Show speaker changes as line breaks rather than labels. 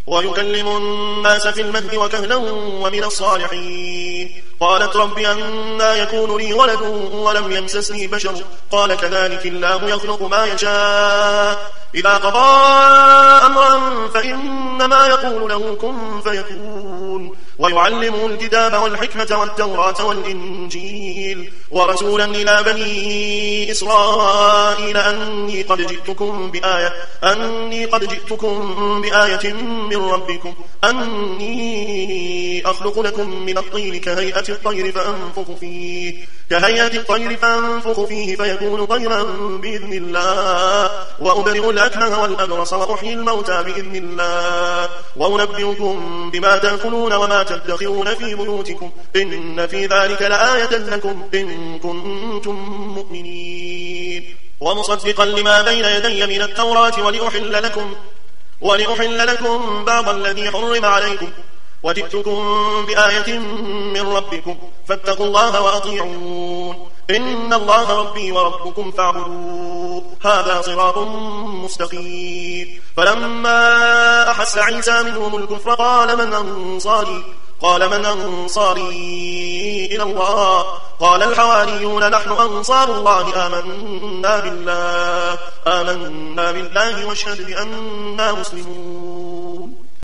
ويكلم الناس في المهد وكهلا ومن الصالحين. قالت رب أنى يكون لي ولد ولم يمسسني بشر قال كذلك الله يخلق ما يشاء إذا قضى أمرا فإنما يقول له كن فيكون. ويعلمه الكتاب والحكمة والتوراة والإنجيل ورسولا إلى بني إسرائيل أني قد جئتكم بآية من ربكم أني أخلق لكم من الطين كهيئة الطير فأنفخ فيه فيكون طيرا بإذن الله وأبرئ الأكمه والأبرص وأحيي الموتى بإذن الله وأنبئكم بما تأكلون وما تدخرون في بيوتكم إن في ذلك لآية لكم إن كنتم مؤمنين. ومصدقا لما بين يدي من التوراة ولأحل لكم بعض الذي حرم عليكم وجئتكم بآية من ربكم فاتقوا الله وأطيعون إن الله ربي وربكم فاعبدوه هذا صراط مستقيم. فلما أحس عيسى منهم الكفر قال من أنصاري إلى الله قال الحواريون نحن أنصار الله آمنا بالله واشهد بأننا مسلمون.